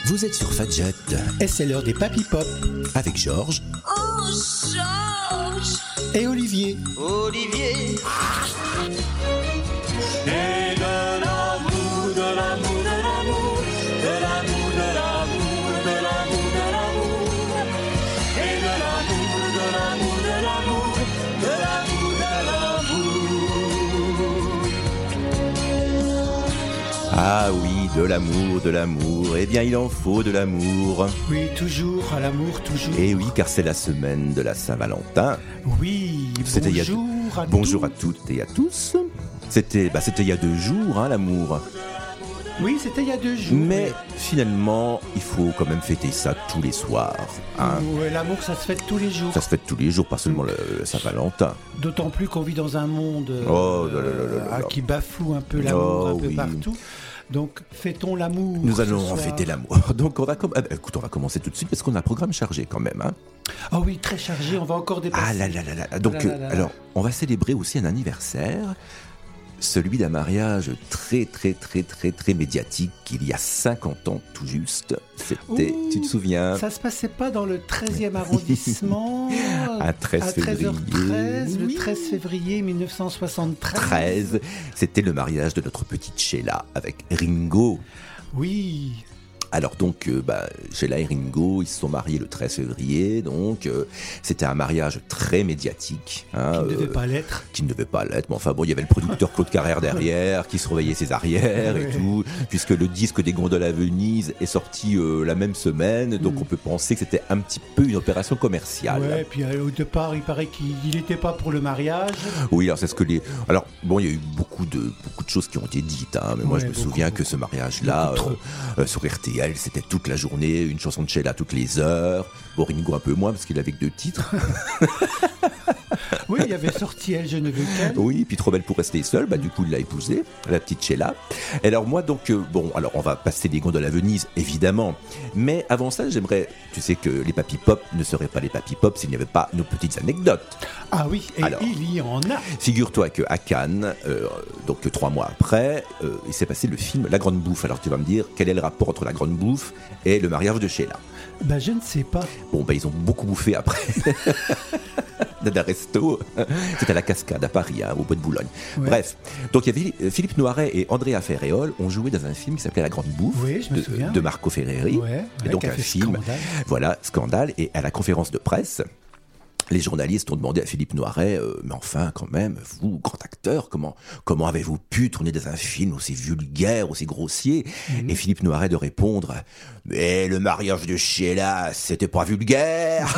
Vous êtes sur Fadjet. Et c'est l'heure des Papy Pop. Avec Georges. Oh, Georges. Et Olivier. Olivier. Et de l'amour, de l'amour, de l'amour, de l'amour, de l'amour, de l'amour, de l'amour. Et de l'amour, de l'amour, de l'amour, de l'amour, de l'amour. Ah oui, de l'amour, de l'amour. Eh bien, il en faut de l'amour. Oui, toujours, à l'amour, toujours. Et oui, car c'est la semaine de la Saint-Valentin. Oui, C'était bonjour à toutes et à tous. C'était il y a 2 jours, hein, l'amour. Oui, c'était il y a 2 jours. Mais finalement, il faut quand même fêter ça tous les soirs. Hein. Ouais, l'amour, ça se fête tous les jours. Ça se fête tous les jours, pas seulement le Saint-Valentin. D'autant plus qu'on vit dans un monde qui bafoue un peu l'amour peu partout. Donc, fêtons l'amour. Nous allons en fêter l'amour. Donc, on va commencer tout de suite parce qu'on a un programme chargé quand même. Hein. Ah oui, très chargé, on va encore dépasser. Ah là là là là. Donc, alors, on va célébrer aussi un anniversaire. Celui d'un mariage très très très très très médiatique il y a 50 ans tout juste. C'était, tu te souviens? Ça se passait pas dans le 13e arrondissement à 13 février. 13h13, le 13 février 1973. C'était le mariage de notre petite Sheila avec Ringo. Oui. Alors donc, Sheila et Ringo, ils se sont mariés le 13 février, donc c'était un mariage très médiatique. Hein, qui ne devait pas l'être. Qui ne devait pas l'être, mais enfin bon, il y avait le producteur Claude Carrère derrière, qui surveillait ses arrières et tout, puisque le disque des gondoles à Venise est sorti la même semaine, donc on peut penser que c'était un petit peu une opération commerciale. Ouais, puis au départ, il paraît qu'il n'était pas pour le mariage. Oui, alors c'est ce que Alors bon, il y a eu beaucoup de choses qui ont été dites, hein, mais moi je me souviens que ce mariage-là, sur RTL, c'était toute la journée, une chanson de Sheila toutes les heures. Bon, Ringo un peu moins parce qu'il avait que 2 titres. Oui, il y avait sorti Elle, je ne veux qu'elle. Oui, puis Trop belle pour rester seule, du coup il l'a épousée, la petite Sheila. Et alors moi donc, alors on va passer les gondoles à Venise, évidemment. Mais avant ça, j'aimerais, tu sais que les Papy Pop ne seraient pas les Papy Pop s'il n'y avait pas nos petites anecdotes. Ah oui, et alors, il y en a. Figure-toi qu'à Cannes, donc 3 mois après, il s'est passé le film La Grande Bouffe. Alors tu vas me dire, quel est le rapport entre La Grande Bouffe et le mariage de Sheila? Je ne sais pas. Bon, ils ont beaucoup bouffé après. D'un resto. C'était à la Cascade à Paris, au Bois de Boulogne. Ouais. Bref, donc il y avait Philippe Noiret et Andrea Ferréol ont joué dans un film qui s'appelait La Grande Bouffe, de Marco Ferreri. Ouais, et donc un film, scandale. Et à la conférence de presse, les journalistes ont demandé à Philippe Noiret, mais enfin, quand même, vous, grand acteur, comment avez-vous pu tourner dans un film aussi vulgaire, aussi grossier? Et Philippe Noiret de répondre, mais le mariage de Sheila, c'était pas vulgaire.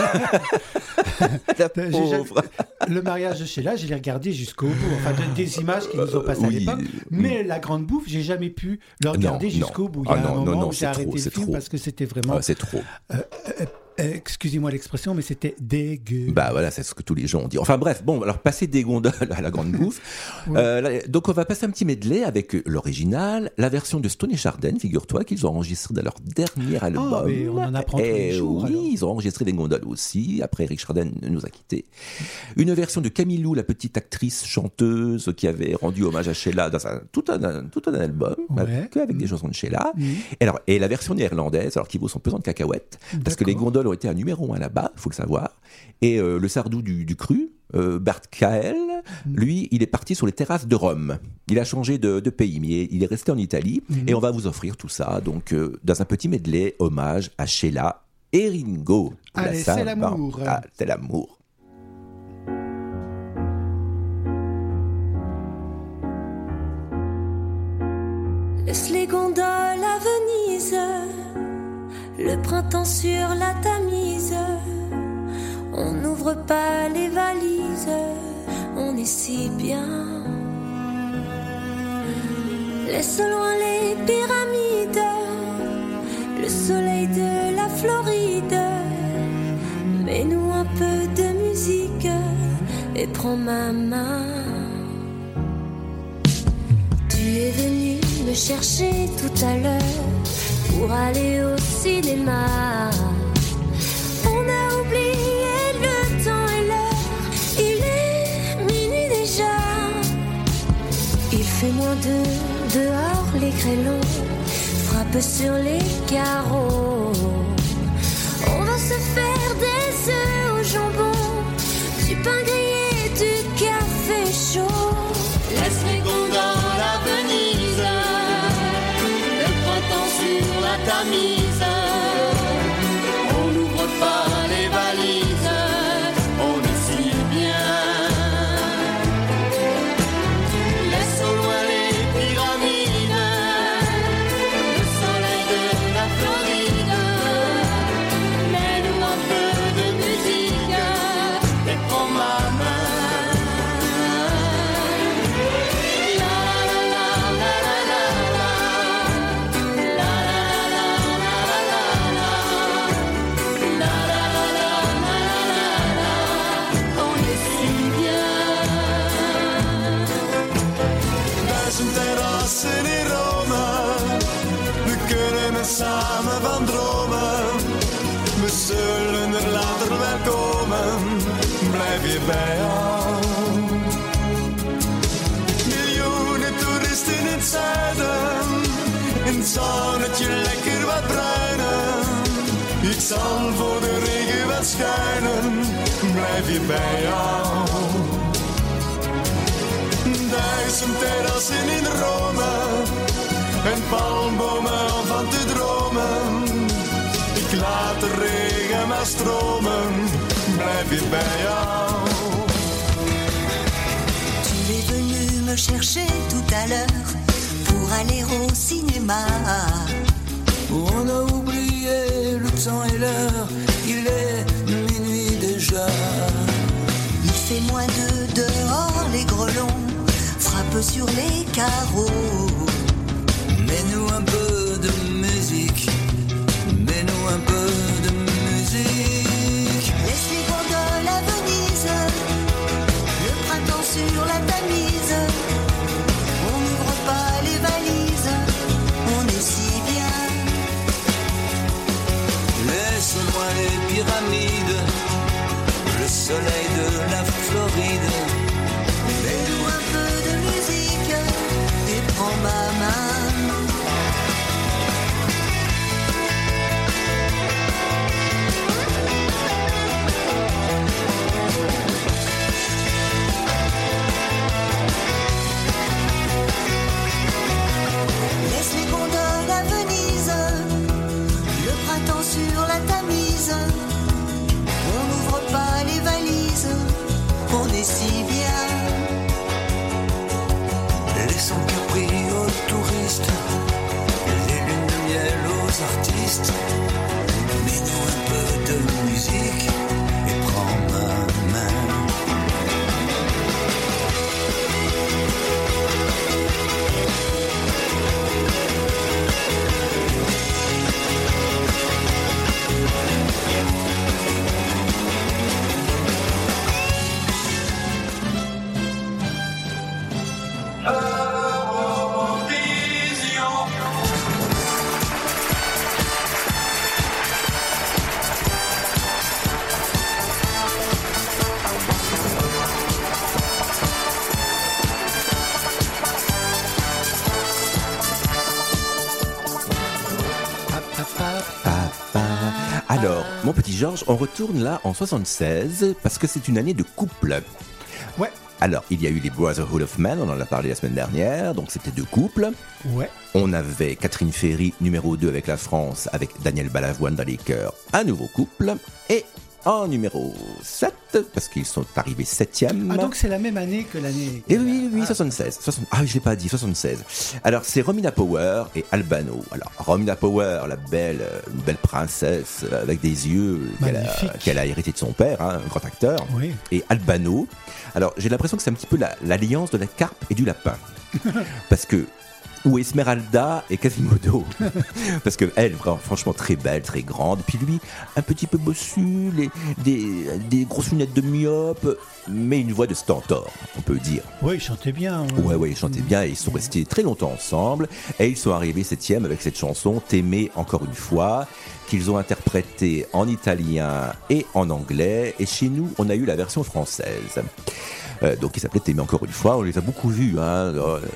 La pauvre. Le mariage de Sheila, je l'ai regardé jusqu'au bout. Enfin, des images qui nous ont passées à l'époque. Mais La Grande Bouffe, j'ai jamais pu le regarder jusqu'au bout. Il y a un moment où j'ai arrêté le film parce que c'était vraiment... c'est trop. Excusez-moi l'expression, mais c'était dégueu. Voilà, c'est ce que tous les gens ont dit. Enfin bref, bon, alors passer des gondoles à La Grande Bouffe. Donc on va passer un petit medley avec l'original, la version de Stone et Chardin, figure-toi qu'ils ont enregistré dans leur dernier album. Mais on en apprend tous les jours. Oui, alors. Ils ont enregistré des gondoles aussi, après Eric Chardin nous a quittés. Une version de Camille Lou, la petite actrice chanteuse qui avait rendu hommage à Sheila dans tout un album, avec des chansons de Sheila. Et la version néerlandaise, alors qui vaut son pesant de cacahuètes, parce que les gondoles ont été un numéro 1 là-bas, il faut le savoir. Et le sardou du cru, Bart Kael, lui, il est parti sur les terrasses de Rome. Il a changé de pays, mais il est resté en Italie. Et on va vous offrir tout ça, donc dans un petit medley, hommage à Sheila et Ringo. Allez, c'est l'amour. Ah, c'est l'amour. Laisse les gondoles à Venise, le printemps sur la Tamise. On n'ouvre pas les valises, on est si bien. Laisse loin les pyramides, le soleil de la Floride. Mets-nous un peu de musique et prends ma main. Tu es venu me chercher tout à l'heure pour aller au cinéma. On a oublié le temps et l'heure, il est minuit déjà. Il fait -2 dehors, les grêlons frappent sur les carreaux. On va se faire des œufs au jambon, du pain grillé, du café chaud. Laisse les gonds dans la Venise, le printemps sur la Tamise. On n'ouvre pas les valises, on est si bien. Laisse au loin les pyramides, le soleil de la Floride. Mets-nous un peu de musique et prends ma main. Terrassen in Rome, we kunnen samen van dromen. We zullen er later wel komen, blijf je bij ons. Miljoenen toeristen in het zuiden, in het zonnetje lekker wat bruinen. Ik zal voor de regen wat schuilen, blijf je bij jou. 1000 terrassen in Rome en palmbomen om van te dromen. Ik laat de regen maar stromen, blijf je bij jou. Tu es venu me chercher tout à l'heure pour aller au cinéma. On a oublié le temps et l'heure, il est minuit déjà. Il fait moins de dehors, les grelons frappe sur les carreaux. Mets-nous un peu de musique, mets-nous un peu de musique. Laisse les gondoles à Venise, le printemps sur la Tamise. On n'ouvre pas les valises, on est si bien. Laisse loin les pyramides, le soleil de la Floride. Mets-nous un peu de musique et prends ma main. Laisse les gondoles à Venise, le printemps sur la Tamise. On n'ouvre pas les valises, on est si bien. Laissons Capri aux touristes, les lunes de miel aux artistes. Mets-nous un peu de musique et prends ma main. Alors, mon petit Georges, on retourne là en 76 parce que c'est une année de couple. Ouais. Alors, il y a eu les Brotherhood of Man, on en a parlé la semaine dernière, donc c'était deux couples. Ouais. On avait Catherine Ferry, numéro 2 avec la France, avec Daniel Balavoine dans les chœurs, un nouveau couple. Et en numéro 7, parce qu'ils sont arrivés 7e. Ah, donc c'est la même année que l'année... Et oui, 76. Ah, je l'ai pas dit, 76. Alors, c'est Romina Power et Albano. Alors, Romina Power, une belle princesse avec des yeux qu'elle a hérité de son père, hein, un grand acteur. Oui. Et Albano. Alors, j'ai l'impression que c'est un petit peu l'alliance de la carpe et du lapin. Parce que ou Esmeralda et Quasimodo. Parce que elle, franchement, très belle, très grande. Puis lui, un petit peu bossu, des grosses lunettes de myope, mais une voix de stentor, on peut dire. Oui, il chantait bien. Ouais, il chantait bien. Et ils sont restés très longtemps ensemble. Et ils sont arrivés 7e avec cette chanson, T'aimer encore une fois, qu'ils ont interprétée en italien et en anglais. Et chez nous, on a eu la version française. Donc, il s'appelait T'aimer encore une fois. On les a beaucoup vus, hein,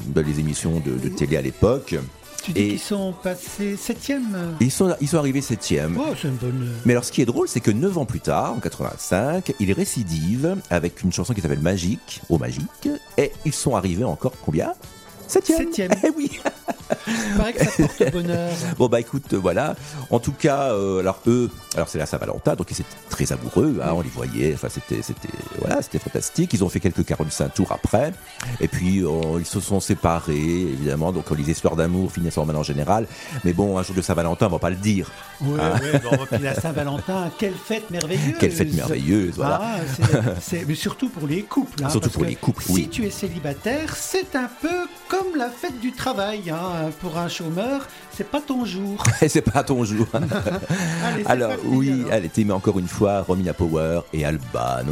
dans les émissions de télé à l'époque. Tu dis qu'ils sont passés 7e? Ils sont arrivés 7e. Oh, c'est une bonne... Mais alors, ce qui est drôle, c'est que 9 ans plus tard, en 85, ils récidivent avec une chanson qui s'appelle Magique, au Magique, et ils sont arrivés encore combien? 7e. Eh oui. Il paraît que ça porte bonheur. Bon bah écoute, voilà. En tout cas, alors c'est la Saint-Valentin, donc ils étaient très amoureux, hein, on les voyait. Enfin c'était fantastique. Ils ont fait quelques 45 tours après, et puis ils se sont séparés évidemment. Donc les histoires d'amour finissent en mal en général. Mais bon, un jour de Saint-Valentin, on va pas le dire. Oui, puis la Saint-Valentin, quelle fête merveilleuse. Quelle fête merveilleuse, voilà. Mais surtout pour les couples. Hein, surtout pour les couples, oui. Si tu es célibataire, c'est un peu comme la fête du travail. Hein. Pour un chômeur, c'est pas ton jour. C'est pas ton jour. Allez, alors, allez, t'aimais encore une fois Romina Power et Albano.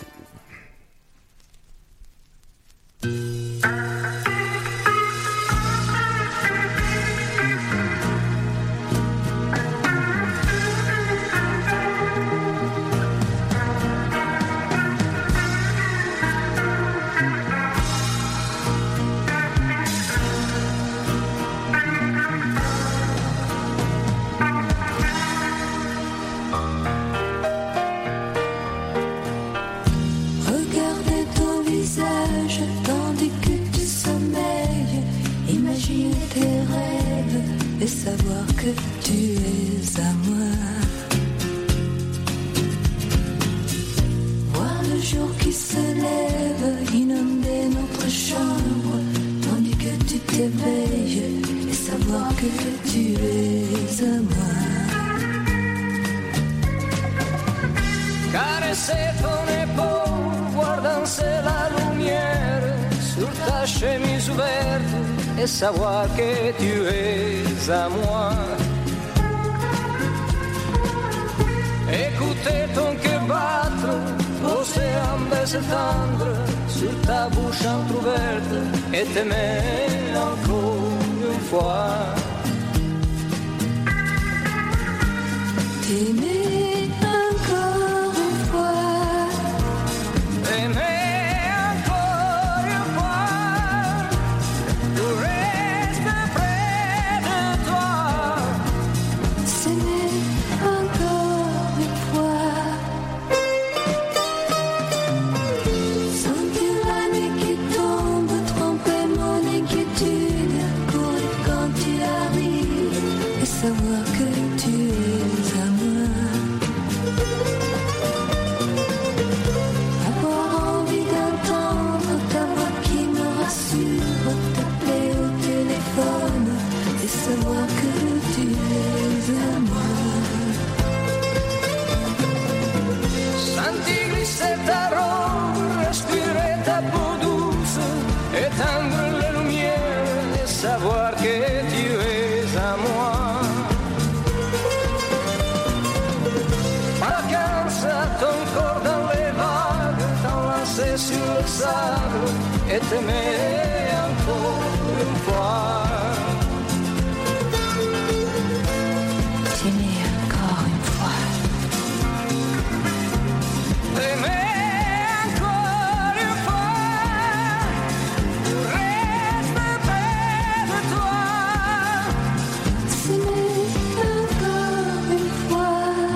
Savoir que tu es à moi. Voir le jour qui se lève, inonder notre chambre, tandis que tu t'éveilles, et savoir que tu es à moi. Caresser ton épaule, voir danser la lumière sur ta chemise ouverte, et savoir que tu es à moi. Écouter ton cœur battre, poser un baiser tendre sur ta bouche entrouverte, et t'aimer encore une fois. T'aimer encore une fois. T'aimer savoir que tu es à moi. Avoir envie d'entendre ta voix qui me rassure, t'appeler au téléphone et savoir que tu es à moi. Sentir glisser ta robe, respirer ta peau douce, éteindre les lumières et savoir que tu es à moi. Ton corps dans les vagues, t'enlacer sur le sable et t'aimer encore une fois. T'aimer encore une fois. T'aimer encore une fois. Reste près de toi. T'aimer encore une fois.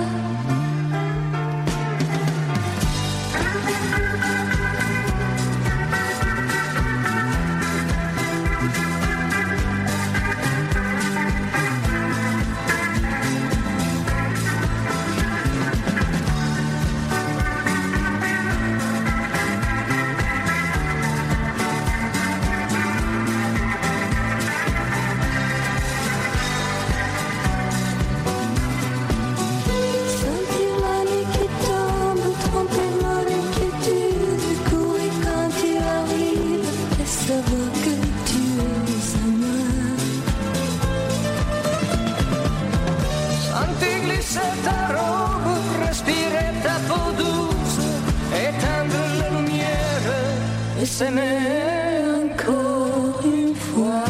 S'aimer encore une fois.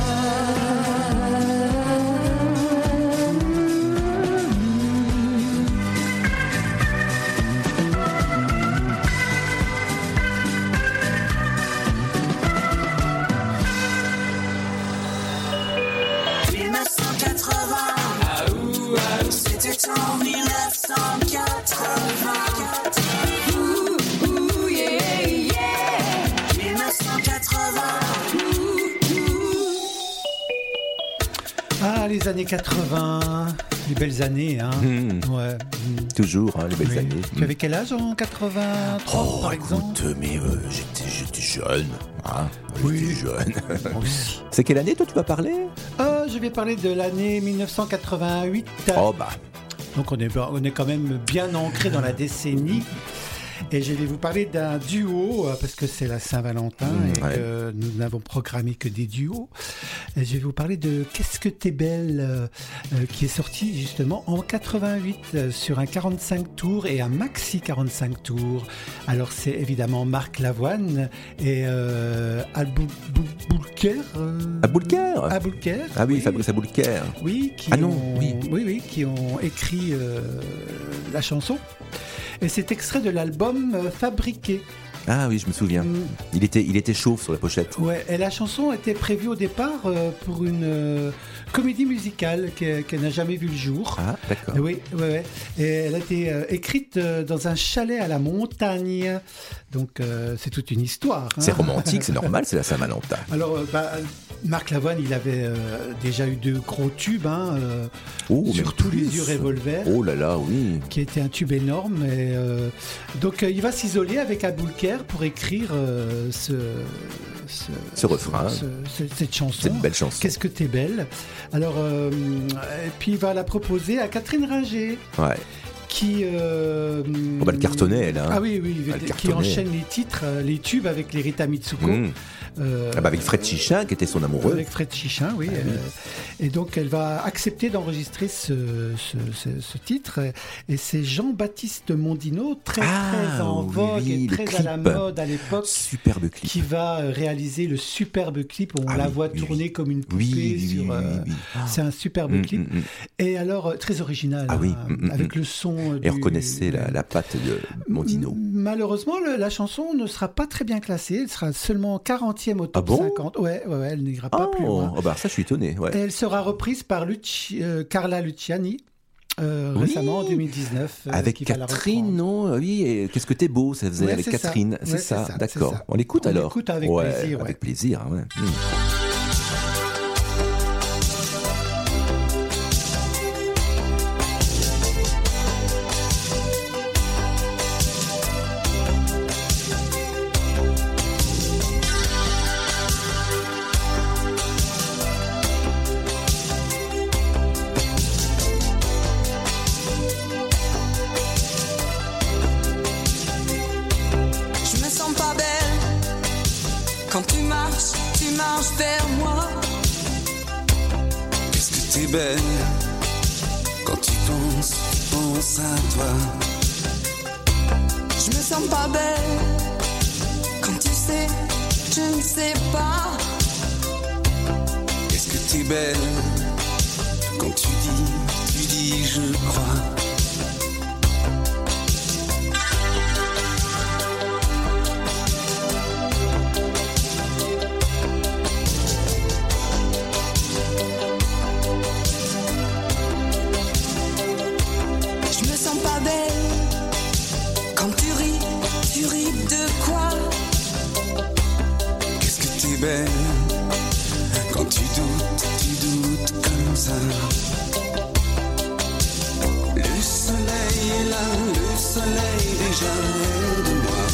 Ah, les années 80, les belles années, hein. Ouais. Toujours, hein, les belles années. Tu avais quel âge en 83, par exemple? Mais j'étais jeune. Hein, j'étais jeune. C'est quelle année, toi, tu vas parler? Je vais parler de l'année 1988. Oh, bah. Donc, on est quand même bien ancré dans la décennie. Et je vais vous parler d'un duo, parce que c'est la Saint-Valentin et que nous n'avons programmé que des duos. Et je vais vous parler de Qu'est-ce que t'es belle, qui est sorti justement en 88 sur un 45 tours et un maxi 45 tours. Alors c'est évidemment Marc Lavoine et Aboulker. Aboulker. Ah oui, Fabrice Aboulker. Oui, qui ont écrit la chanson. Et c'est extrait de l'album Fabriqué. Ah oui, je me souviens. Il était chauve sur la pochette. Ouais, et la chanson était prévue au départ pour une comédie musicale qui n'a jamais vu le jour. Ah, d'accord. Oui. Et elle a été écrite dans un chalet à la montagne. Donc c'est toute une histoire. C'est romantique, c'est normal, c'est la Saint-Valentin. Alors, Marc Lavoine, il avait déjà eu 2 gros tubes, surtout Les Yeux Revolver. Oh là là, oui. Qui était un tube énorme. Et, donc il va s'isoler avec Aboulker pour écrire ce refrain, cette chanson. Cette belle chanson. Qu'est-ce que t'es belle. Alors, et puis il va la proposer à Catherine Ringer. Ouais. Qui on va le cartonner, elle. Hein. Ah oui, qui enchaîne les titres, les tubes avec les Rita Mitsuko. Avec Fred Chichin, qui était son amoureux. Avec Fred Chichin, oui. Et donc, elle va accepter d'enregistrer ce titre. Et c'est Jean-Baptiste Mondino, très en vogue et très à la mode à l'époque. Superbe clip. Qui va réaliser le superbe clip où on la voit tourner comme une poupée. C'est un superbe clip. Et alors, très original. Avec le son. Et reconnaissez la patte de Mondino. Malheureusement, la chanson ne sera pas très bien classée. Elle sera seulement 40e au top 50. Ouais, elle n'ira pas plus loin. Ça, je suis étonné. Ouais. Et elle sera reprise par Carla Luciani. Récemment en 2019 avec Catherine, non? Oui, et Qu'est-ce que t'es beau, ça faisait avec Catherine, c'est ça, d'accord. On l'écoute alors. On l'écoute avec plaisir. Avec plaisir, ouais. Vers moi. Qu'est-ce que t'es belle quand tu penses à toi. Je me sens pas belle quand tu sais, je ne sais pas. Qu'est-ce que t'es belle quand tu dis je crois. Quand tu doutes comme ça. Le soleil est là, le soleil déjà est de moi.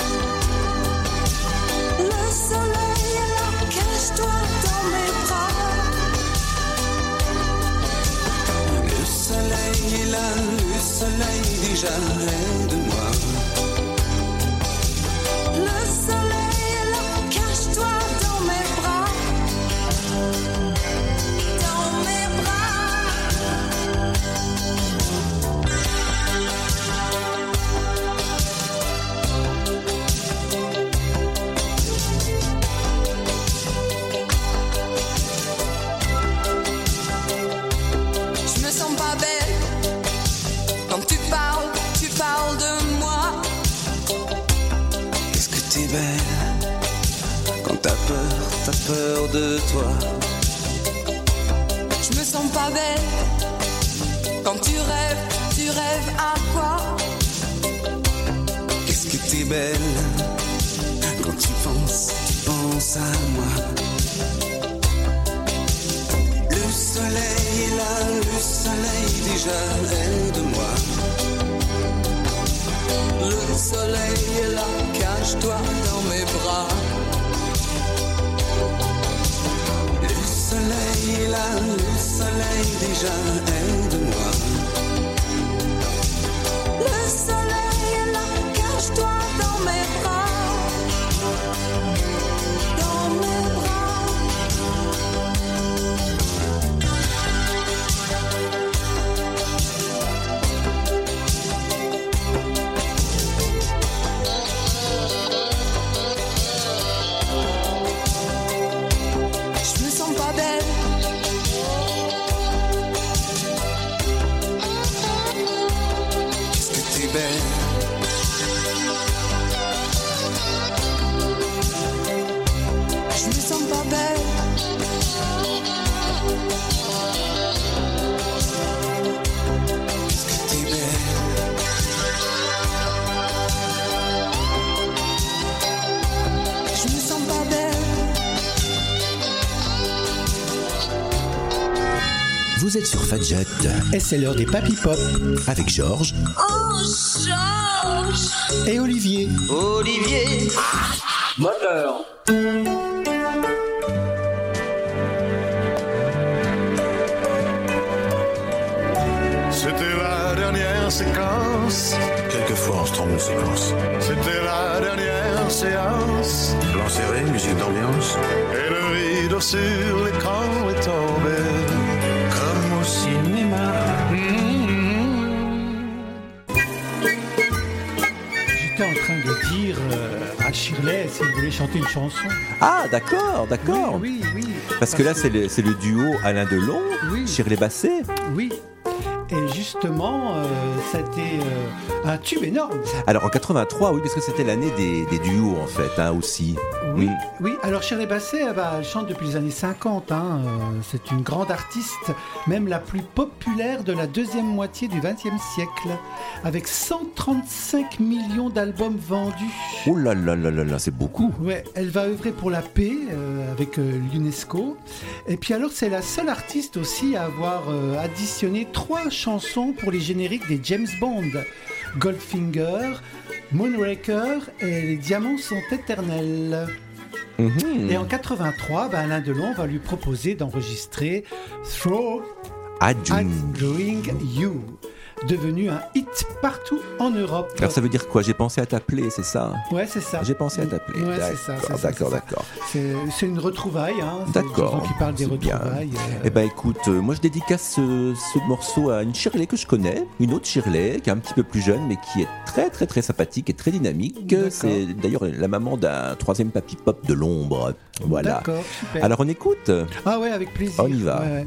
Le soleil est là, cache-toi dans mes bras. Le soleil est là, le soleil déjà est de moi. Le soleil est là, cache-toi dans mes bras. Dans mes bras. Je me sens pas belle quand tu parles de moi. Qu'est-ce que t'es belle quand t'as peur de toi. Je me sens pas belle quand tu rêves à quoi. Qu'est-ce que t'es belle quand tu penses à moi. Le soleil soleil déjà aide-moi. Le soleil est là, cache-toi dans mes bras. Le soleil est là, le soleil déjà aide-moi. Le soleil est là, cache-toi dans mes bras. Dans mes bras. Je me sens pas belle. Qu'est-ce que t'es belle. Je me sens pas belle. Qu'est-ce que t'es belle. Je me sens pas belle. Vous êtes sur Fadjet Et c'est l'heure des Papy Pop avec Georges Oh, Georges, et Olivier. Olivier, Moteur. C'était la dernière séquence. Quelquefois, on se trompe de séquence. C'était la dernière séance. Plan serré, musique d'ambiance. Et le rideau sur l'écran est tombé. Comme au cinéma. J'étais en train de dire à Shirley si vous voulez chanter une chanson. Ah, d'accord. Oui. Parce que là, c'est le duo Alain Delon, Oui. Shirley Bassey. Oui. Et justement, ça a été un tube énorme. Alors en 83, oui, parce que c'était l'année des duos en fait, hein, aussi. Oui. Alors Shirley Bassey, elle chante depuis les années 50. C'est une grande artiste, même la plus populaire de la deuxième moitié du XXe siècle, avec 135 millions d'albums vendus. Oh là là là là là, c'est beaucoup. Ouais, elle va œuvrer pour la paix avec l'UNESCO. Et puis alors, c'est la seule artiste aussi à avoir additionné 3 chansons pour les génériques des James Bond. Goldfinger, Moonraker et Les Diamants sont éternels. Et en 83, Alain Delon va lui proposer d'enregistrer Through Adjoing You, devenu un hit partout en Europe. Alors ça veut dire quoi? J'ai pensé à t'appeler, c'est ça? Ouais, c'est ça. J'ai pensé à t'appeler. Ouais, c'est ça. D'accord. C'est une retrouvaille. D'accord. C'est une chanson qui parle des retrouvailles. Eh ben écoute, moi je dédicace ce morceau à une Shirley que je connais, une autre Shirley qui est un petit peu plus jeune mais qui est très très très sympathique et très dynamique. D'accord. C'est d'ailleurs la maman d'un 3e papy pop de l'ombre. Voilà. D'accord, super. Alors on écoute? Ah ouais, avec plaisir. On y va. Ouais.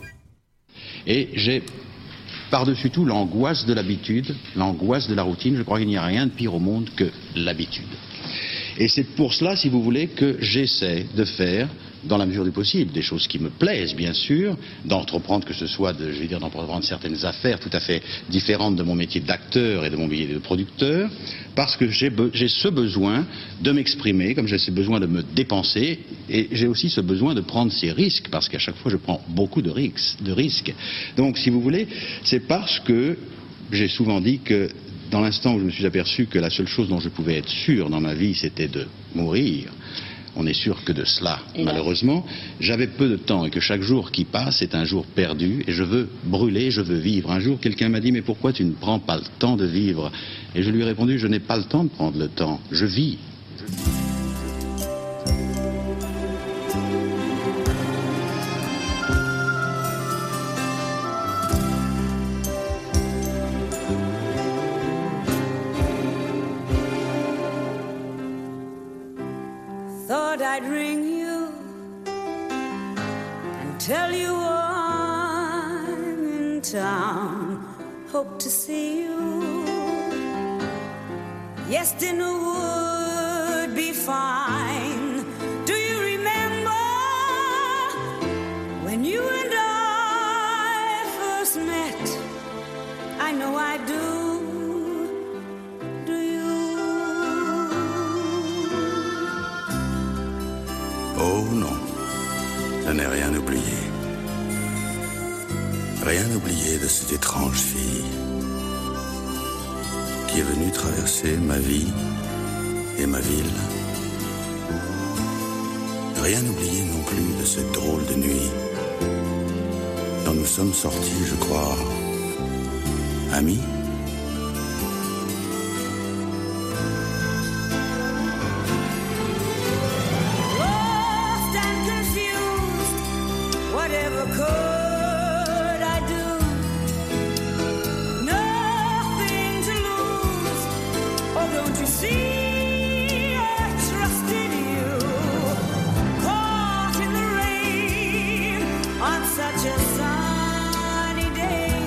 Et j'ai par-dessus tout l'angoisse de l'habitude, l'angoisse de la routine. Je crois qu'il n'y a rien de pire au monde que l'habitude. Et c'est pour cela, si vous voulez, que j'essaie de faire, dans la mesure du possible, des choses qui me plaisent, bien sûr, d'entreprendre que ce soit, d'entreprendre certaines affaires tout à fait différentes de mon métier d'acteur et de mon métier de producteur, parce que j'ai ce besoin de m'exprimer, comme j'ai ce besoin de me dépenser, et j'ai aussi ce besoin de prendre ces risques, parce qu'à chaque fois je prends beaucoup de risques. Donc, si vous voulez, c'est parce que j'ai souvent dit que dans l'instant où je me suis aperçu que la seule chose dont je pouvais être sûr dans ma vie, c'était de mourir, on n'est sûr que de cela, malheureusement, j'avais peu de temps et que chaque jour qui passe est un jour perdu et je veux brûler, je veux vivre. Un jour, quelqu'un m'a dit « Mais pourquoi tu ne prends pas le temps de vivre ?» Et je lui ai répondu « Je n'ai pas le temps de prendre le temps, je vis. » Thought I'd ring you and tell you I'm in town. Hope to see you. Yes, dinner would be fine. Do you remember when you and I first met? I know I do. Oh non, je n'ai rien oublié. Rien oublié de cette étrange fille qui est venue traverser ma vie et ma ville. Rien oublié non plus de cette drôle de nuit dont nous sommes sortis, je crois, amis. Lost and confused, whatever could I do? Nothing to lose, oh don't you see I trusted you? Caught in the rain on such a sunny day,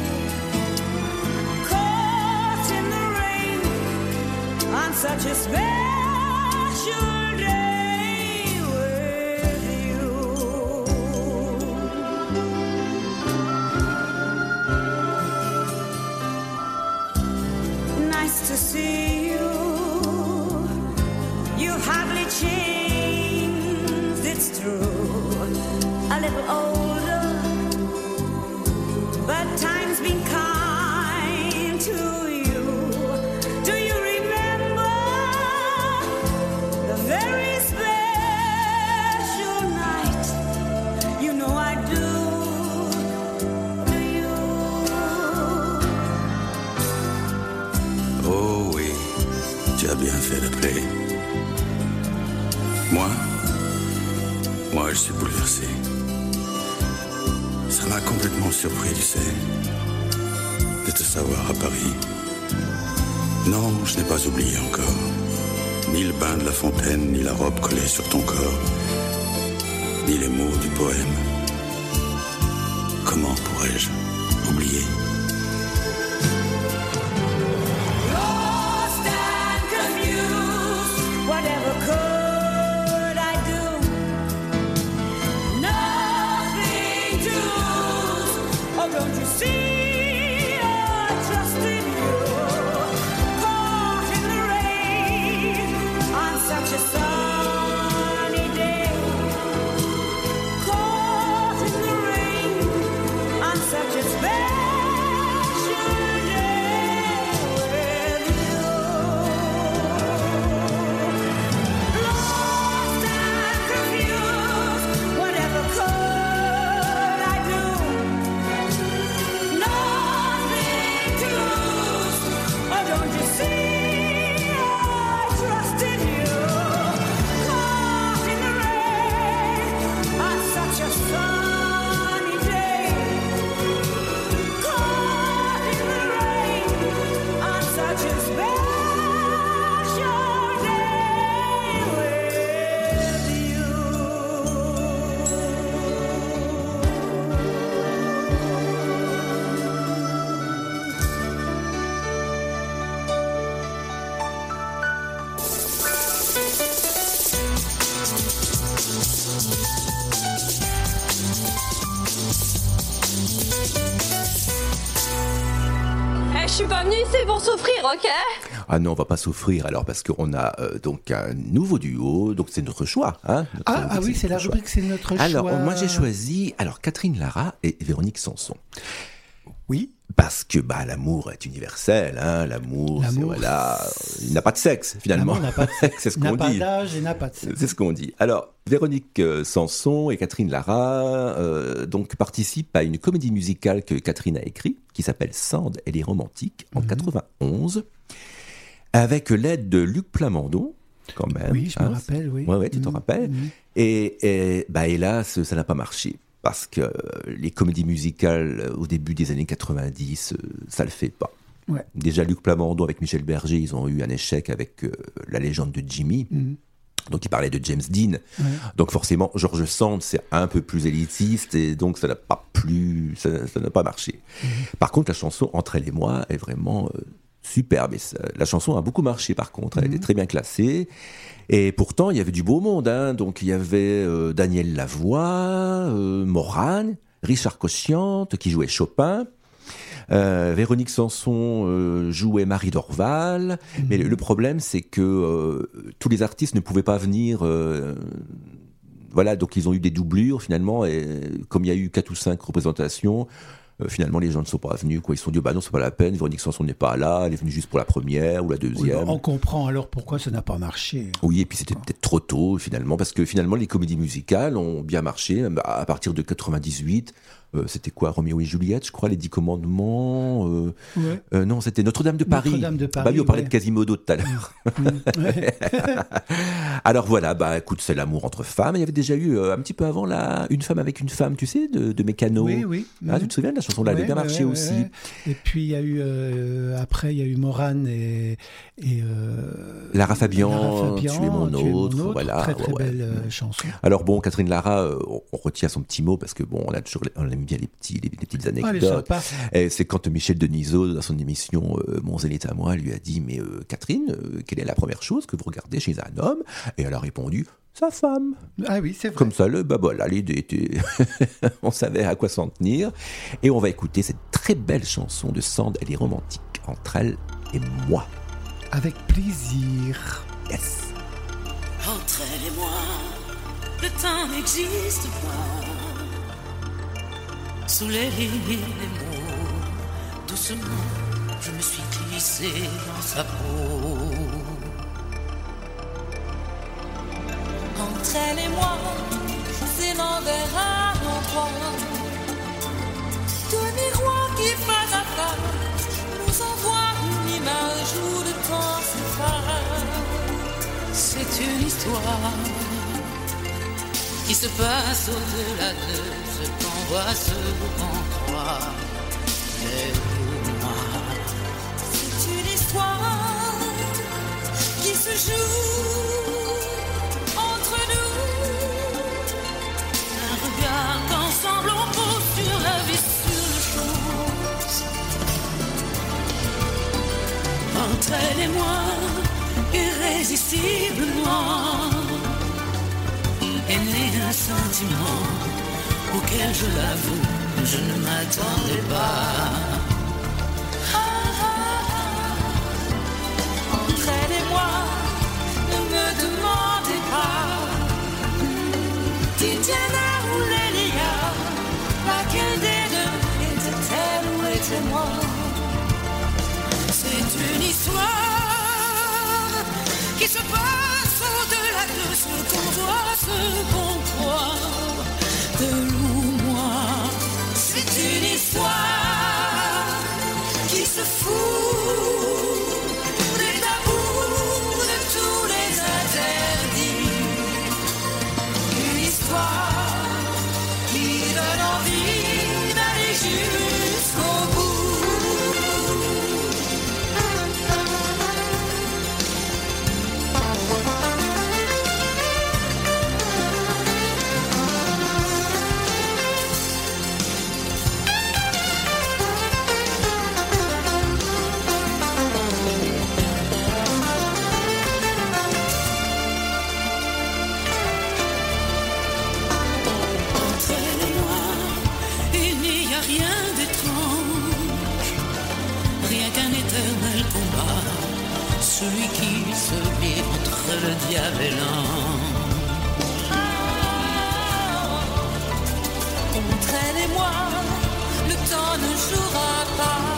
caught in the rain on such a special day with you. Nice to see you. You hardly changed, it's true. A little older, but time's been kind to you. Do you remember the very special night? You know I do. Do you? Oh oui, tu as bien fait d'appeler. Moi, je suis bouleversé. Ça m'a complètement surpris, tu sais, de te savoir à Paris. Non, je n'ai pas oublié encore. Ni le bain de la fontaine, ni la robe collée sur ton corps, ni les mots du poème. Comment pourrais-je oublier? Lost and confused, whatever could I do? Nothing to lose, oh don't you see I trusted you? Caught in the rain on such a sunny day, caught in the rain on such a special day with you. Lost and confused, whatever could I do? Nothing to lose, oh don't you see I trusted you? Caught in the rain on such a sunny day, caught in the rain on such a special day with Je suis pas venue ici pour souffrir, ok? Ah non, on va pas souffrir alors parce qu'on a donc un nouveau duo, donc c'est notre choix. Hein, Ah oui, c'est la rubrique, c'est notre choix. Alors moi j'ai choisi Catherine Lara et Véronique Sanson. Oui. Parce que l'amour est universel, hein, l'amour, c'est, voilà, il n'a pas de sexe finalement. L'amour n'a pas de sexe, c'est ce qu'on dit. n'a pas d'âge et n'a pas de sexe. C'est ce qu'on dit. Alors Véronique Sanson et Catherine Lara donc participent à une comédie musicale que Catherine a écrite qui s'appelle Sand et les romantiques en 91 avec l'aide de Luc Plamondon. Quand même. Oui, je me rappelle, oui. Ouais, tu t'en rappelles. Et hélas, ça n'a pas marché. Parce que les comédies musicales au début des années 90, ça le fait pas. Ouais. Déjà, Luc Plamondon avec Michel Berger, ils ont eu un échec avec La légende de Jimmy. Donc, il parlait de James Dean. Ouais. Donc, forcément, George Sand, c'est un peu plus élitiste et donc ça n'a pas marché. Par contre, la chanson Entre elle et moi est vraiment superbe. Et la chanson a beaucoup marché, par contre. Elle était très bien classée. Et pourtant, il y avait du beau monde. Hein. Donc, il y avait Daniel Lavoie, Morane, Richard Cochiante, qui jouait Chopin. Véronique Sanson jouait Marie Dorval. Mais le problème, c'est que tous les artistes ne pouvaient pas venir... voilà, donc ils ont eu des doublures, finalement. Et comme il y a eu 4 ou 5 représentations... finalement les gens ne sont pas venus, quoi. Ils se sont dit bah non, c'est pas la peine, Véronique Sanson n'est pas là, elle est venue juste pour la première ou la deuxième. Oui, on comprend alors pourquoi ça n'a pas marché. Oui, et puis c'était peut-être trop tôt finalement, parce que finalement les comédies musicales ont bien marché à partir de 98. C'était quoi, Roméo et Juliette, je crois, les 10 commandements. Non, c'était Notre-Dame de Paris. Notre-Dame de Paris. Bah oui, on parlait de Quasimodo tout à l'heure. Alors voilà, bah écoute, c'est l'amour entre femmes. Il y avait déjà eu un petit peu avant Une femme avec une femme, tu sais, de Mécano. Oui. Ah, tu te souviens de la chanson là, elle a bien marché aussi. Et puis il y a eu après il y a eu Morane et Lara Fabian, Tu es mon autre, voilà. Très belle chanson. Alors bon, Catherine Lara, on retient son petit mot parce que bon, on aime bien les petites anecdotes. Et c'est quand Michel Denisot, dans son émission Mon Zénith à moi, lui a dit mais Catherine, quelle est la première chose que vous regardez chez un homme? Et elle a répondu sa femme. Ah oui, c'est vrai. Comme ça, voilà, l'idée était... on savait à quoi s'en tenir. Et on va écouter cette très belle chanson de Sand, elle est romantique, Entre elle et moi. Avec plaisir. Yes. Entre elle et moi, le temps n'existe pas. Sous les lignes et les mots, doucement, je me suis glissé dans sa peau. Entre elle et moi, c'est l'envers à l'endroit. Deux miroirs qui face à face nous envoient une image où le temps s'efface. C'est une histoire qui se passe au-delà de ce qu'on voit, ce qu'on croit. Et moi, c'est une histoire qui se joue entre nous. Un regard qu'ensemble on pose sur la vie, sur les choses. Entre elle et moi, irrésistiblement est né un sentiment auquel, je l'avoue, je ne m'attendais pas. Entre elle et moi, ne me demandez pas Titiana ou Lélia, laquelle des deux était-elle ou était moi. C'est une histoire qui se passe au-delà de ce qu'on voit, ce qu'on croit, de nous-moi. C'est une histoire qui se fout des tabous, de tous les interdits. Une histoire qui donne envie d'aller jusqu'au bout. Celui qui se vit entre le diable et l'ange. Entre elle et moi, le temps ne jouera pas.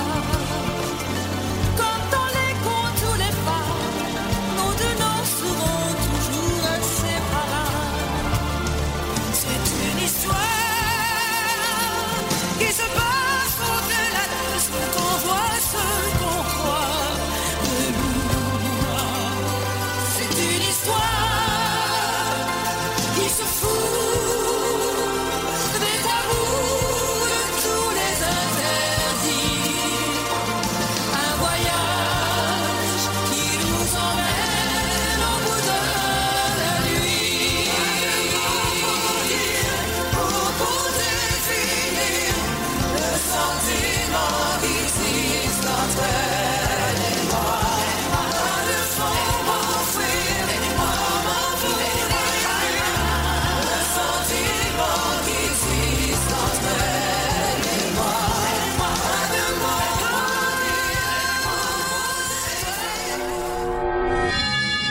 Comme dans les contes ou les pas, nos deux noms seront toujours inséparables. C'est une histoire qui se passe au-delà de ce qu'on voit, ce qu'on croit. Qui se fout des tabous,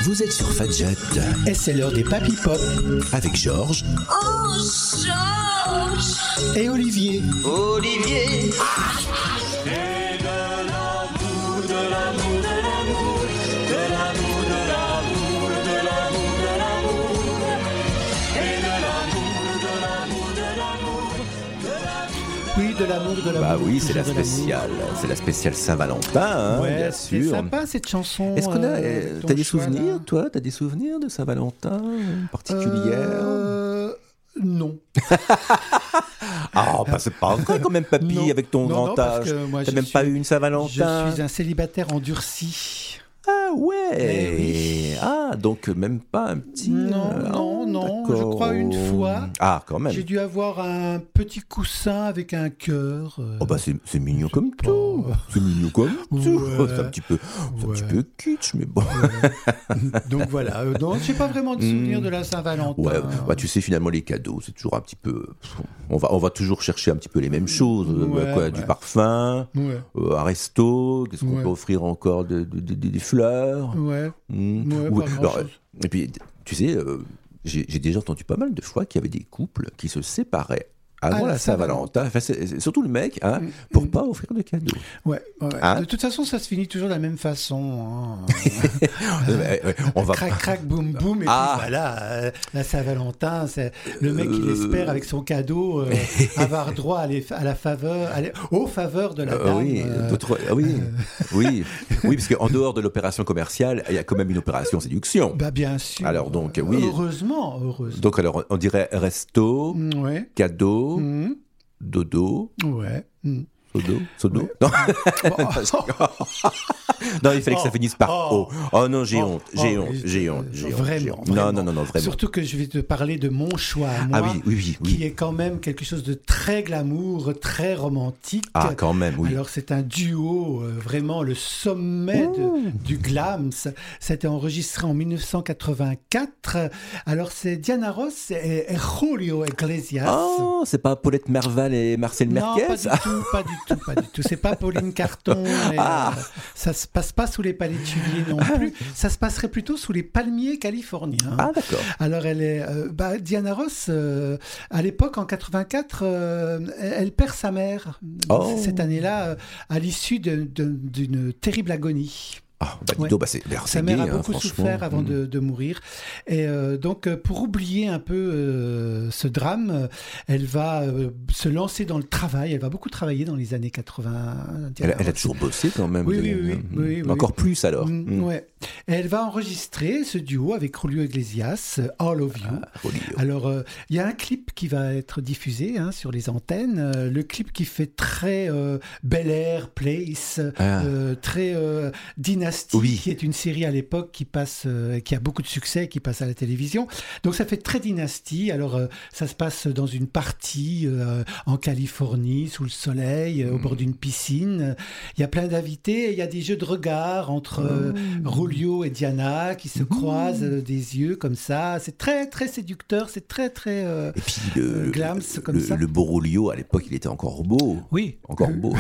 Vous êtes sur Fadjet. Et c'est l'heure des Papy Pop. Avec Georges. Oh, Georges. Et Olivier. Olivier. Et de l'amour, de l'amour, de l'amour, de l'amour, de l'amour, de l'amour, de l'amour, et de l'amour, de l'amour, de l'amour, de l'amour. Oui, de l'amour, de l'amour. Bah oui, c'est la toujours de spéciale. C'est la spéciale Saint-Valentin, hein, Ouais, bien c'est sûr. sympa cette chanson. Est-ce qu'on a. avec ton T'as des choix, souvenirs, là. toi? T'as des souvenirs de Saint-Valentin particulières? Non. Ah, bah, c'est pas vrai quand même, papy, Non. avec ton Non, grand parce âge. que moi, T'as je même suis- pas eu une Saint-Valentin? Je suis un célibataire endurci. Ah ouais. Eh oui. Ah, donc même pas un petit... Non, je d'accord. crois une fois. Ah, quand même. J'ai dû avoir un petit coussin avec un cœur. Oh bah c'est mignon comme tout. C'est mignon comme tout. Ouais. C'est un petit peu kitsch, mais bon. Donc voilà. Non, j'ai pas vraiment de souvenir de la Saint-Valentin. Ouais, bah tu sais, finalement les cadeaux, c'est toujours un petit peu... On va toujours chercher un petit peu les mêmes choses. Ouais, quoi, ouais. Du parfum, Ouais. un resto, qu'est-ce qu'on Ouais. peut offrir encore des fleurs. Ouais. Ouais, Ouais. pas Alors, grand-chose. et puis, tu sais, j'ai déjà entendu pas mal de fois qu'il y avait des couples qui se séparaient avant la Saint-Valentin. Enfin, c'est surtout le mec, hein, pour pas offrir de cadeaux. Ouais. Hein? De toute façon, ça se finit toujours de la même façon. Hein. On va Crac, crac, boum, boum. Et puis voilà, la Saint-Valentin, c'est le mec qui espère avec son cadeau avoir droit à la faveur, aux faveurs de la dame. Oui, oui, parce qu'en dehors de l'opération commerciale, il y a quand même une opération séduction. Bah bien sûr. Alors donc, oui. Heureusement. Donc alors, on dirait resto, cadeau, dodo. Ouais. Sodo. Ouais. Non. Non, il fallait que ça finisse par O. Oh non, j'ai honte. Vraiment. Non, vraiment. Surtout que je vais te parler de mon choix à moi, oui. qui est quand même quelque chose de très glamour, très romantique. Ah, quand même, oui. Alors c'est un duo, vraiment le sommet du glam. Ça a été enregistré en 1984. Alors c'est Diana Ross et Julio Iglesias. Oh, c'est pas Paulette Merval et Marcel Merquez? Non, pas du tout. C'est pas Pauline Carton. Ça se passe pas sous les palétuviers non plus. Ça se passerait plutôt sous les palmiers californiens. Ah, d'accord. Alors elle est, Diana Ross, à l'époque en 84, elle perd sa mère cette année-là à l'issue d'une terrible agonie. Ah, bah dis donc, c'est sa mère a beaucoup souffert avant de mourir. Et donc, pour oublier un peu ce drame, elle va se lancer dans le travail. Elle va beaucoup travailler dans les années 80. Elle a toujours bossé quand même. Oui. Encore plus alors. Ouais. Et elle va enregistrer ce duo avec Julio Iglesias, All of You. Alors, il y a un clip qui va être diffusé sur les antennes. Le clip qui fait très Bel Air Place, très Dynasty, qui est une série à l'époque qui a beaucoup de succès, qui passe à la télévision. Donc ça fait très Dynasty. Alors ça se passe dans une partie en Californie, sous le soleil, au bord d'une piscine. Il y a plein d'invités et il y a des jeux de regard entre Julio et Diana qui se croisent des yeux comme ça. C'est très très séducteur, c'est très très et puis glams comme ça. Le beau Julio à l'époque, il était encore beau. Oui. Encore beau.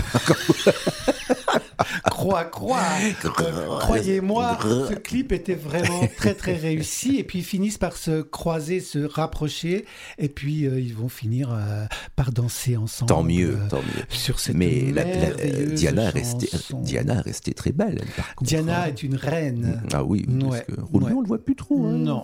Croyez-moi, ce clip était vraiment très très réussi. Et puis ils finissent par se croiser, se rapprocher, et puis ils vont finir par danser ensemble. Tant mieux. Sur cette Mais Diana est restée très belle. Par contre. Diana est une reine. Ah oui, parce que Julio, on le voit plus trop. Hein. Non.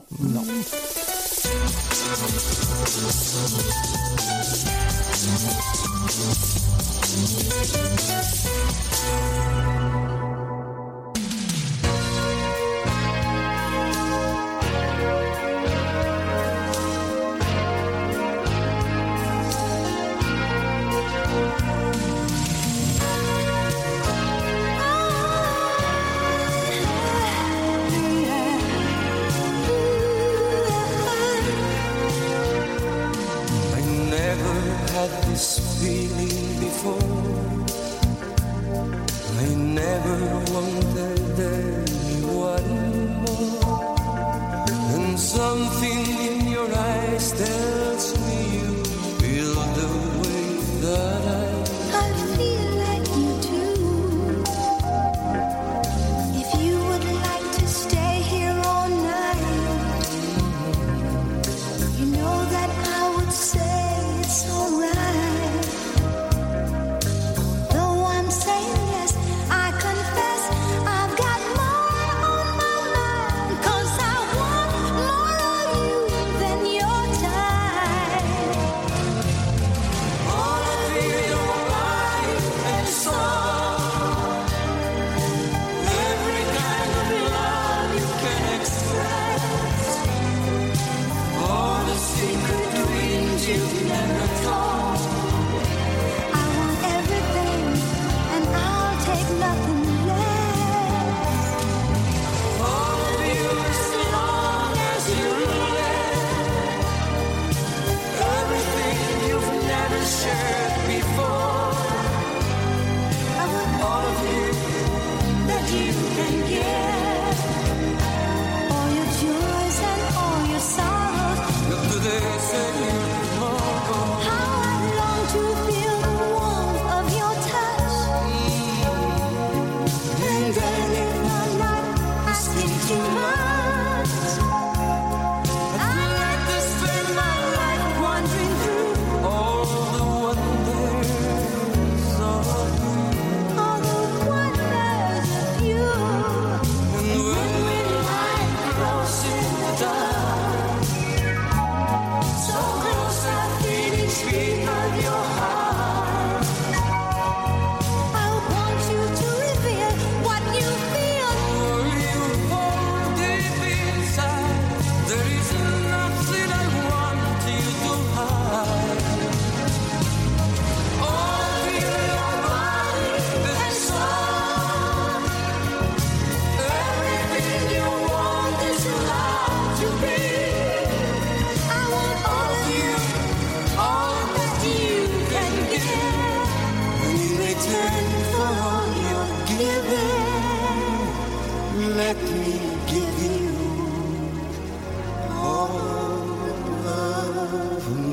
This feeling before, I never return for all your giving, let me give you all of me.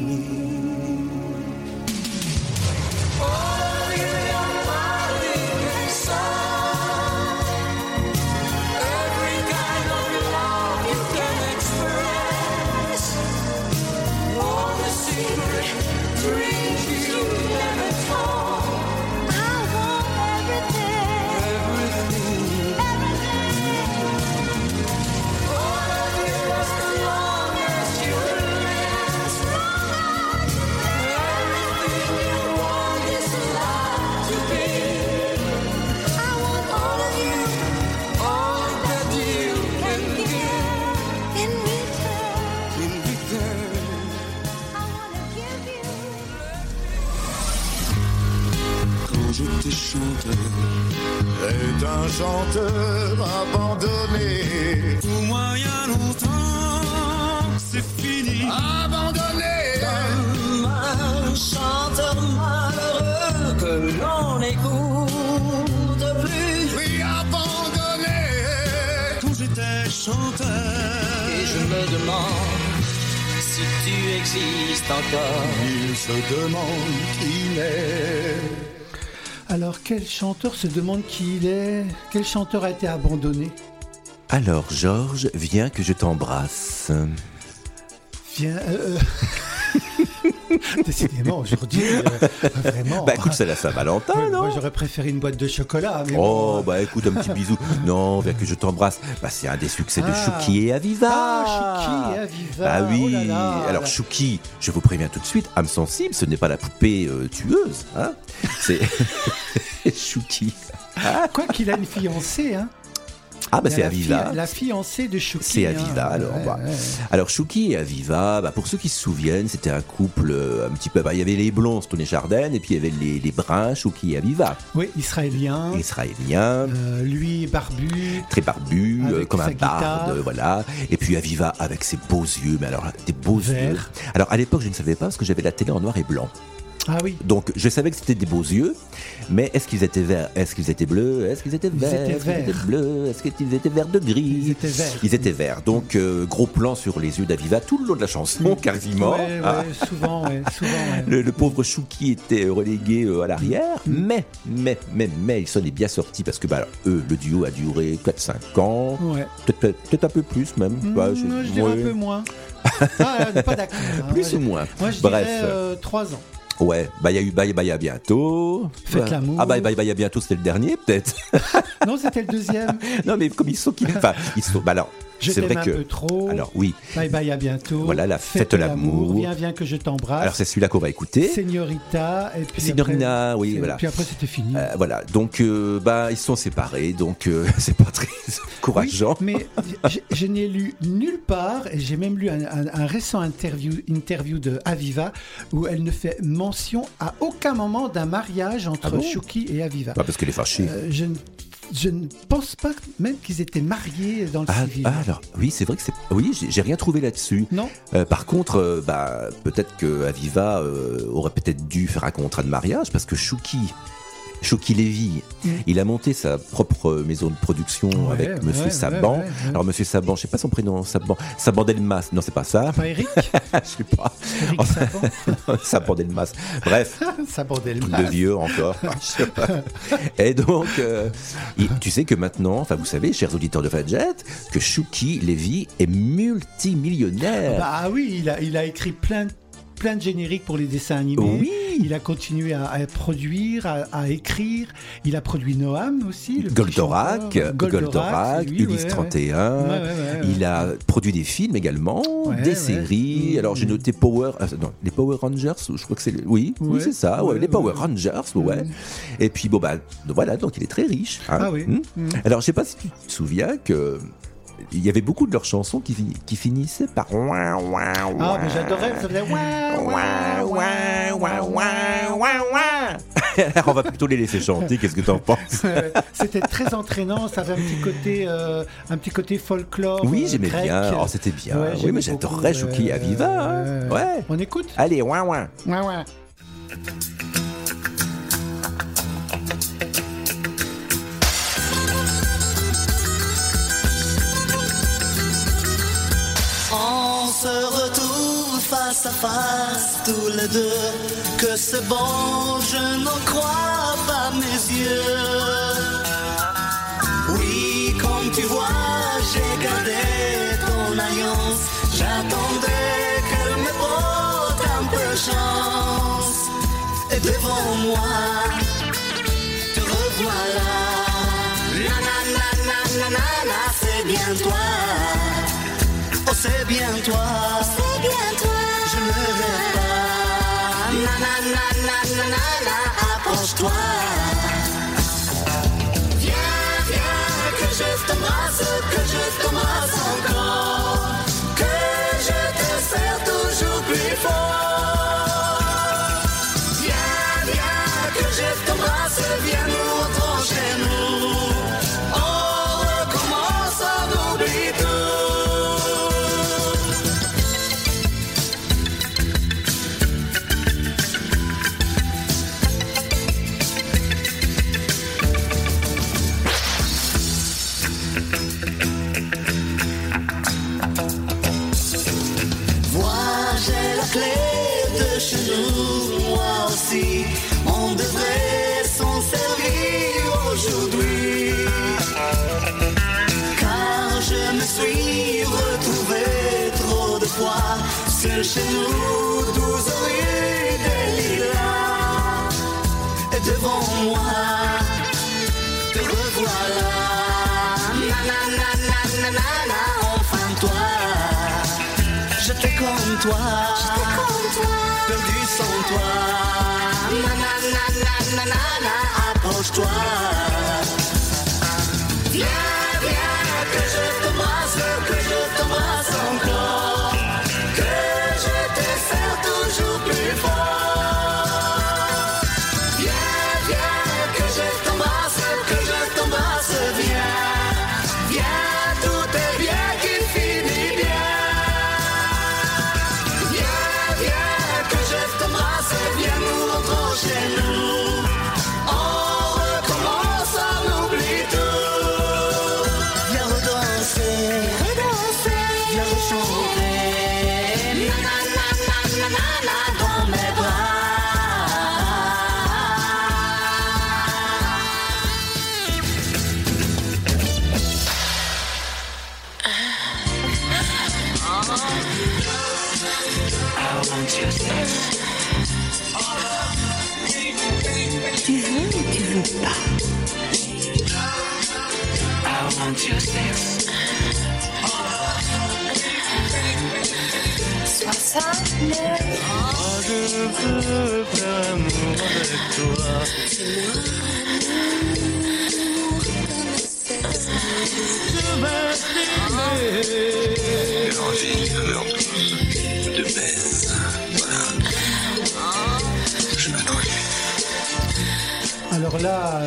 All of you, your body and soul, every kind of love you can express, all the secret dreams you never told. I want everything, all of you as long as you last. Everything you want is life to be. I want all of you, all that you can give in return. In return. Quand j'étais chanteur, est un chanteur abandonné. Pour moi, il y a longtemps, c'est fini. Abandonné. Comme un chanteur malheureux que l'on n'écoute plus. Oui, abandonné. Quand j'étais chanteur, Et je me demande si tu existes encore. Il se demande qui est. Alors, quel chanteur se demande qui il est? Quel chanteur a été abandonné? Alors, Georges, viens que je t'embrasse. Viens. Décidément, aujourd'hui, vraiment. Bah écoute, c'est la Saint-Valentin, Ouais, non? moi, j'aurais préféré une boîte de chocolat. Mais Oh, bon. bah écoute, un petit bisou. Non, viens que je t'embrasse. Bah c'est un des succès de Ah. Chouki et Aviva. Ah, Chouki et Aviva. Ah oui. Oh là là. Alors Chouki, je vous préviens tout de suite, âme sensible, ce n'est pas la poupée tueuse. Hein, c'est Chouki. Quoi qu'il a une fiancée, hein. Ah bah Il y a c'est la Aviva. la fiancée de Chouki. C'est Aviva, hein. alors. Ouais, Bah. ouais. Alors Chouki et Aviva, bah, pour ceux qui se souviennent, c'était un couple un petit peu. Bah, il y avait les blonds, Stone et Chardin, et puis il y avait les bruns, Chouki et Aviva. Oui, israélien. Israélien, Lui, barbu. très barbu, Avec comme sa un barde, guitare. voilà. Et puis Aviva avec ses beaux yeux, mais alors des beaux Vert. yeux. Alors à l'époque, je ne savais pas parce que j'avais la télé en noir et blanc. Ah oui. Donc je savais que c'était des beaux yeux, mais est-ce qu'ils étaient verts? Est-ce qu'ils étaient bleus? Est-ce qu'ils étaient verts? étaient Est-ce qu'ils étaient verts. bleus? Est-ce qu'ils étaient verts de gris? Ils étaient verts. Ils étaient verts. Donc gros plan sur les yeux d'Aviva tout le long de la chanson, quasiment. Ouais, Ah. souvent, ouais. Le pauvre Chouki était relégué à l'arrière, mais ils sont bien sortis parce que bah, eux, le duo a duré 4-5 ans, Ouais. peut-être un peu plus même. Bah, Je dirais ouais. un peu moins. Ah, on n'est pas d'accord. hein. Plus ou moins. Moi, je Bref. dirais 3 ans. Ouais, bah il y a eu Bye Bye à bientôt. Faites l'amour. Ah Bye Bye à bientôt, c'était le dernier peut-être. Non, c'était le deuxième. Non mais comme ils sont enfin ils sont bah alors Je c'est t'aime vrai un que peu trop. alors oui. Bye bye, à bientôt. Voilà, la fête l'amour. Viens que je t'embrasse. Alors c'est celui-là qu'on va écouter. Señorita. Et puis Signorina, après, oui, voilà. Puis après, c'était fini. Voilà, donc bah ils sont séparés, donc c'est pas très encourageant. Oui, mais je n'ai lu nulle part, et j'ai même lu un récent interview de Aviva, où elle ne fait mention à aucun moment d'un mariage entre Ah bon Chouki et Aviva. Bah, parce qu'elle est fâchée. Je ne pense pas même qu'ils étaient mariés dans le civil. Alors oui, c'est vrai que c'est oui, j'ai rien trouvé là-dessus. Non. Par contre, bah peut-être que Aviva aurait peut-être dû faire un contrat de mariage parce que Chouki Lévy, il a monté sa propre maison de production avec Monsieur Saban. ouais. Alors Monsieur Saban, je sais pas son prénom, Saban Delmas, non c'est pas ça. Pas Eric. Je sais pas. Eric Saban. Saban Delmas. Bref. Saban Delmas. Truc de vieux encore. Je sais pas. Et donc, tu sais que maintenant, enfin vous savez, chers auditeurs de Fadjet, que Chouki Lévy est multimillionnaire. Bah oui, il a écrit plein de génériques pour les dessins animés. Oui. Il a continué à produire, à écrire. Il a produit Noam aussi. Le Goldorak, petit chanteur. Goldorak, c'est lui, Ulysse 31. Ouais. Il a produit des films également, des séries. Alors j'ai noté les Power Rangers, je crois que c'est oui, c'est ça. Ouais, les Power Rangers, ouais. Et puis bon bah voilà, donc il est très riche. Hein. Ah oui. Alors je sais pas si tu te souviens que il y avait beaucoup de leurs chansons qui finissaient par Ah, mais j'adorais, ça faisait Alors on va plutôt les laisser chanter, qu'est-ce que t'en penses? C'était très entraînant, ça avait un petit côté folklore. Oui, j'aimais grec. bien, alors c'était bien. Ouais, oui, mais j'adorerais Chouki et Aviva. Hein. Ouais. On écoute? Allez, ouin. Ouais. face à face tous les deux, que c'est bon, je n'en crois pas mes yeux. Oui, comme tu vois, j'ai gardé ton alliance, j'attendais qu'elle me porte un peu chance. Et devant moi, te revoilà. Na na na na na na na, c'est bien toi. Oh c'est bien toi, C'est bien toi. je ne rêve pas. Na na na na na na na, approche-toi. Viens, viens, que je t'embrasse encore, que je te serre toujours plus fort. Viens, viens, que je t'embrasse, viens nous rentrons chez nous. On recommence, on oublie tout. Vois, j'ai la clé de chez nous, moi aussi. On devrait s'en servir aujourd'hui. Car je me suis retrouvé trop de fois seul chez nous, 12 rues des Lilas. Et devant moi, te revoilà. Na na na na na na na, enfin toi. J'étais comme toi, perdu sans toi. Na na na na na na na, approche-toi. Viens, viens, que je t'embrasse encore, que je te serre toujours plus fort. Viens, viens, que je t'embrasse, viens, viens, tout est bien qui finit bien. Viens, viens, que je t'embrasse, viens nous rentrons chez nous. On recommence, on oublie tout. Viens redanser, viens rechanter. Na na na na na na na, dans mes bras. Tu veux ou tu veux pas? Sois ça, Je veux faire amour avec toi. Envie de baise. Voilà. Je m'introduis. Alors là,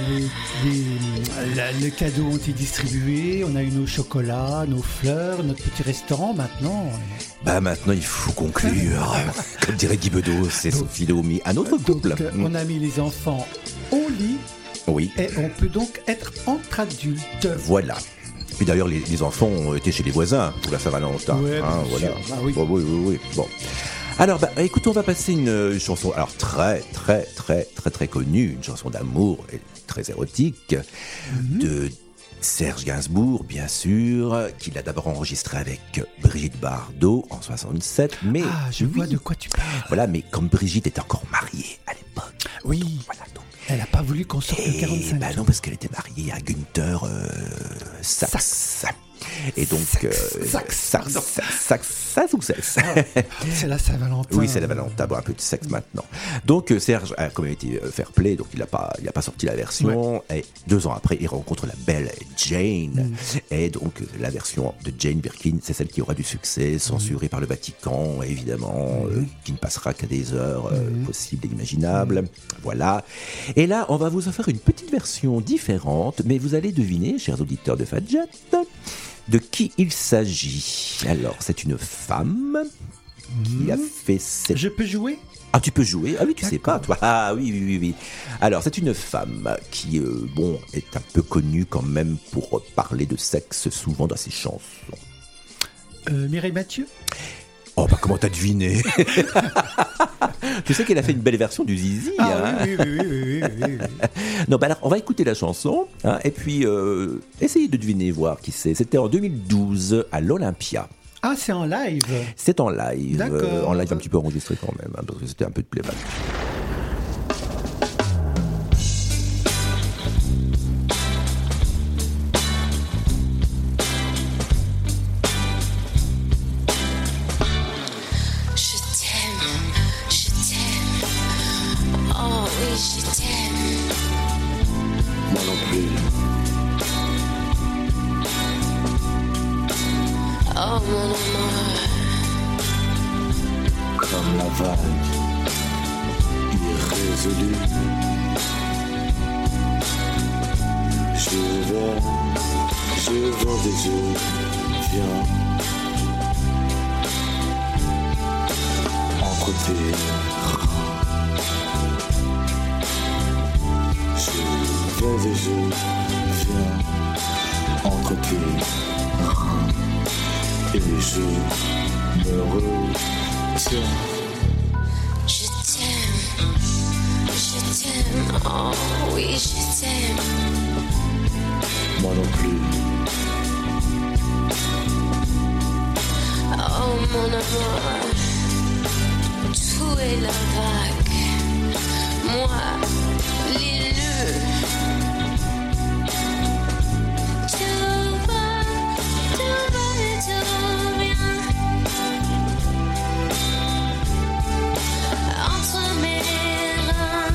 les cadeaux ont été distribués, on a eu nos chocolats, nos fleurs, notre petit restaurant maintenant. Bah maintenant il faut conclure. Comme dirait Guy Bedos, c'est Sophie Dahomey à notre couple. Donc, on a mis les enfants au lit. Oui. Et on peut donc être entre adultes. Voilà. Puis d'ailleurs les enfants ont été chez les voisins pour la Saint-Valentin. Ouais, hein, bien voilà. sûr. Ah oui. Bon, oui. Bon. Alors, écoute, on va passer une chanson, alors très connue, une chanson d'amour et très érotique, de Serge Gainsbourg, bien sûr, qu'il a d'abord enregistré avec Brigitte Bardot en 67, mais... Ah, je vois de quoi tu parles. Voilà, mais comme Brigitte était encore mariée à l'époque... Oui, donc, voilà, donc, elle n'a pas voulu qu'on sorte le 45 bah non, parce qu'elle était mariée à Günther Sachs. Et donc, Sax ou sexe. C'est la Saint-Valentin. Oui, c'est la Valentin. Bon, un peu de sexe maintenant. Donc, Serge a quand même été fair play, donc il n'a pas sorti la version. Ouais. Et 2 ans après, il rencontre la belle Jane. Et donc, la version de Jane Birkin, c'est celle qui aura du succès, censurée par le Vatican, évidemment, qui ne passera qu'à des heures possibles et imaginables. Voilà. Et là, on va vous offrir une petite version différente, mais vous allez deviner, chers auditeurs de Fadjet, de qui il s'agit. Alors, c'est une femme qui a fait cette... Je peux jouer ? Ah, tu peux jouer. Ah oui, tu sais pas, toi. Ah oui. Alors, c'est une femme qui, est un peu connue quand même pour parler de sexe souvent dans ses chansons. Mireille Mathieu ? Oh, bah comment t'as deviné? Tu sais qu'elle a fait une belle version du Zizi. Ah oui. Non, bah alors, on va écouter la chanson, hein, et puis essayez de deviner, voir qui c'est. C'était en 2012 à l'Olympia. Ah, c'est en live? C'est en live. D'accord. En live un petit peu enregistré quand même, hein, parce que c'était un peu de playback. Moi non plus. Oh mon amour, Comme la vague irrésolue, je vends des yeux, viens entre tes reins. Je vends des yeux, viens entre tes reins. Et je me retiens. je t'aime, oh oui je t'aime. Moi non plus. Oh mon amour, tout est la vague, moi l'élu. Tout va et tout vient entre mes reins.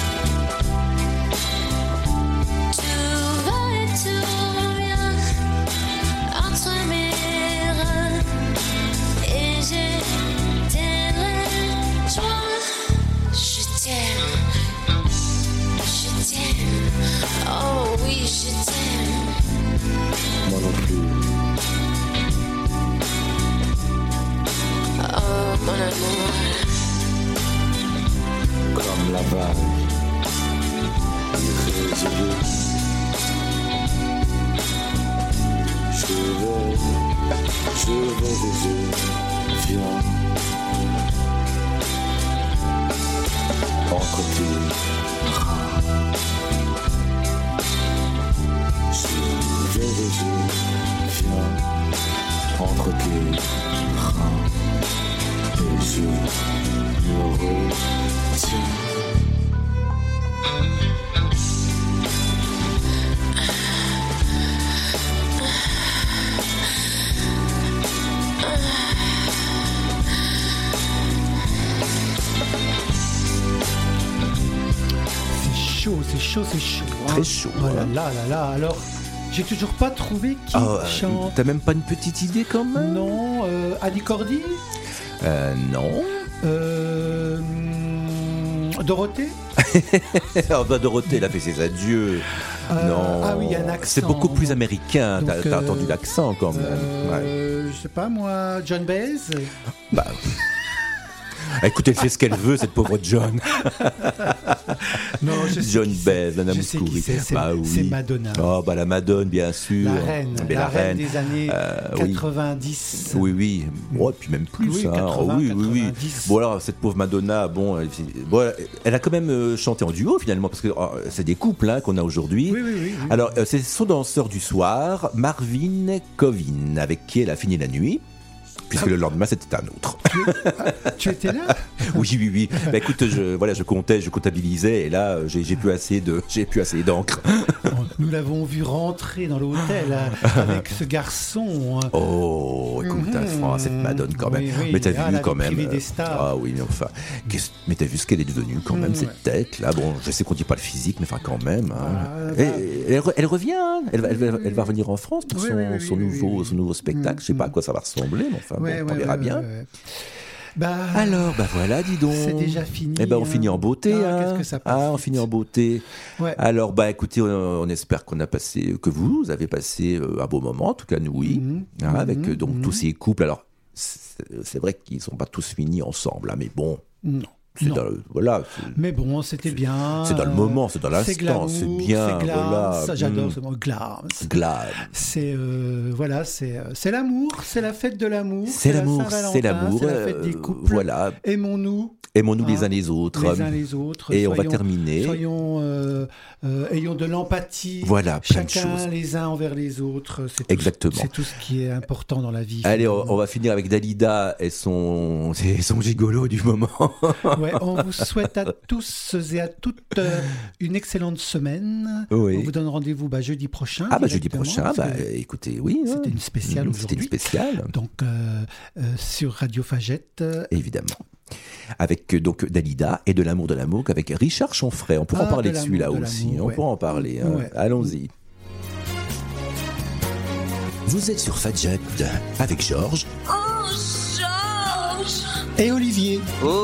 Tout va et tout vient entre mes reins. Et j'ai tes joie. Je t'aime, oh oui je t'aime. Moi non plus. Oh mon amour, Comme la vague irrésolue, je vais des yeux, viens entre tes reins. Je vais des yeux, viens entre tes reins. Et je me retiens. C'est chaud. Très chaud. Oh là. Alors, j'ai toujours pas trouvé qui chante. T'as même pas une petite idée quand même? Non, Annie Cordy? Non. Dorothée? Oh, bah, Dorothée, elle a fait ses adieux. Non. Ah oui, il y a un accent. C'est beaucoup plus américain. Donc, T'as entendu l'accent quand même. Je sais pas moi, John Baez? Bah. Écoutez, elle fait ce qu'elle veut, cette pauvre John. Non, John Baez, Nana Mouskouri. C'est Madonna. Oh, bah la Madone, bien sûr. La reine des années 90. Oui. Bon, et puis même plus. Oui, 90. Bon, alors, cette pauvre Madonna, elle a quand même chanté en duo, finalement, parce que c'est des couples hein, qu'on a aujourd'hui. Oui. Alors, c'est son danseur du soir, Marvin Covin, avec qui elle a fini la nuit. Puisque le lendemain, c'était un autre. Tu étais là? Oui. Bah, écoute, je comptais, je comptabilisais, et là, j'ai plus assez d'encre. Nous l'avons vu rentrer dans l'hôtel avec ce garçon. Oh, écoute, cette Madone quand même. Oui, mais t'as vu quand même. Des stars. Ah oui, mais enfin. Mais t'as vu ce qu'elle est devenue quand même, cette tête là. Bon, je sais qu'on dit pas le physique, mais enfin quand même. Hein. Elle revient. Hein. Elle va revenir en France pour son nouveau spectacle. Je sais pas à quoi ça va ressembler, mais enfin. On verra bien. Alors, voilà, dis donc. C'est déjà fini. Eh ben, on finit en beauté. Qu'est-ce que ça passe on finit en beauté. Ouais. Alors, écoutez, on espère que vous avez passé un beau moment. En tout cas, nous, oui. Avec donc tous ces couples. Alors, c'est vrai qu'ils ne sont pas tous finis ensemble, mais bon. Non. Mais bon, c'était bien. C'est dans le moment, c'est dans l'instant, c'est bien. C'est glam, voilà. ça, j'adore ce mot, glam. C'est c'est l'amour, c'est la fête de l'amour. C'est l'amour, c'est l'amour. C'est la fête des couples. Voilà. Aimons-nous les uns les autres. Et on va terminer. Ayons de l'empathie. Voilà, plein de chacun choses. les uns envers les autres. Exactement. C'est tout ce qui est important dans la vie. Allez, on va finir avec Dalida et son gigolo du moment. Ouais, on vous souhaite à tous et à toutes une excellente semaine. Oui. On vous donne rendez-vous jeudi prochain. Jeudi prochain, écoutez, oui. C'était une spéciale aujourd'hui. C'était une spéciale. Donc, sur Radio Fagette. Évidemment. Avec donc Dalida et de l'amour avec Richard Chanfray. On pourra en parler de celui-là aussi. On pourra en parler. Ouais. Allons-y. Vous êtes sur Fagette avec Georges. Oh, Georges! Et Olivier.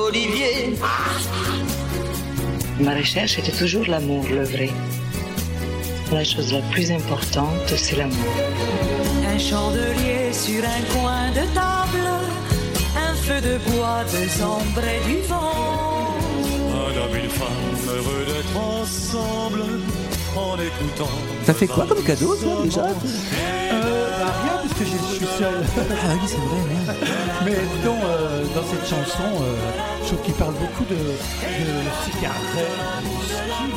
Ma recherche était toujours l'amour, le vrai. La chose la plus importante, c'est l'amour. Un chandelier sur un coin de table, un feu de bois, des ombres et du vent. Un homme, une femme, heureux d'être ensemble, en écoutant. T'as fait quoi comme cadeau, toi, déjà? Rien, parce que je suis seul. Ah oui, c'est vrai. Ouais. Mais disons, dans cette chanson, je trouve qu'il parle beaucoup de cigarettes, de ski.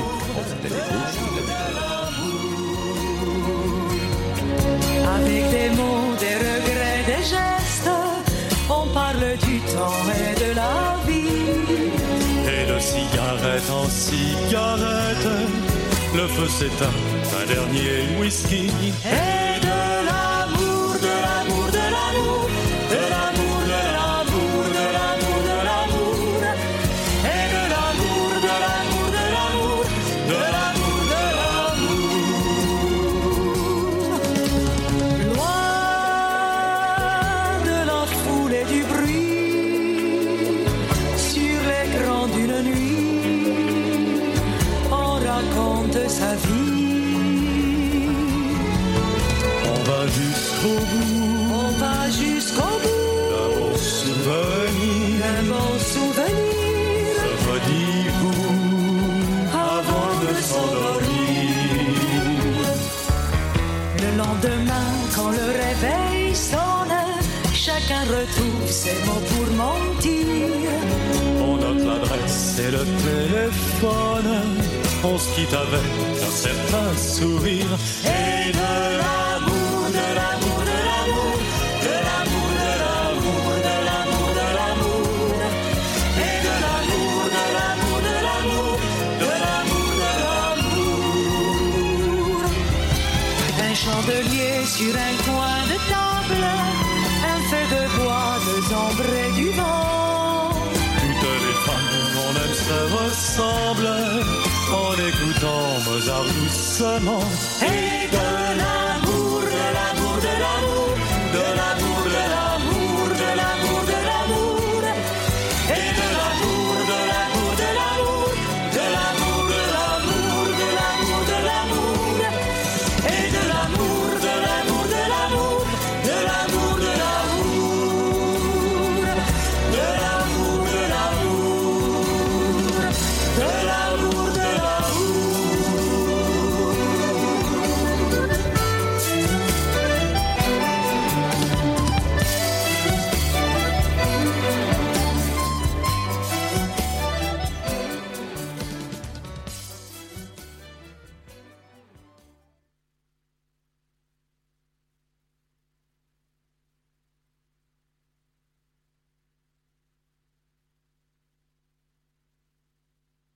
Avec des mots, des regrets, des gestes, on parle du temps et de la vie. Et de cigarette en cigarette, le feu s'éteint, un dernier whisky. Et de l'amour, de l'amour, de l'amour, de l'amour, de l'amour, de l'amour, de l'amour. Et de l'amour, de l'amour, de l'amour, de l'amour, de l'amour. Loin de la foule et du bruit, sur l'écran d'une nuit, on raconte sa vie. On va jusqu'au bout, d'un bon souvenir, se redis-vous avant de s'endormir. Le lendemain, quand le réveil sonne, chacun retrouve ses mots pour mentir. On note l'adresse et le téléphone, on se quitte avec un certain sourire. Et de l'amour, de l'amour, de l'amour, de l'amour, de l'amour, de l'amour, de l'amour. Et de l'amour, de l'amour, de l'amour, de l'amour, de l'amour. Un chandelier sur un coin de table, un feu de bois, deux ombres et du vent. Toutes les femmes qu'on aime se ressemblent en écoutant Mozart doucement. Et de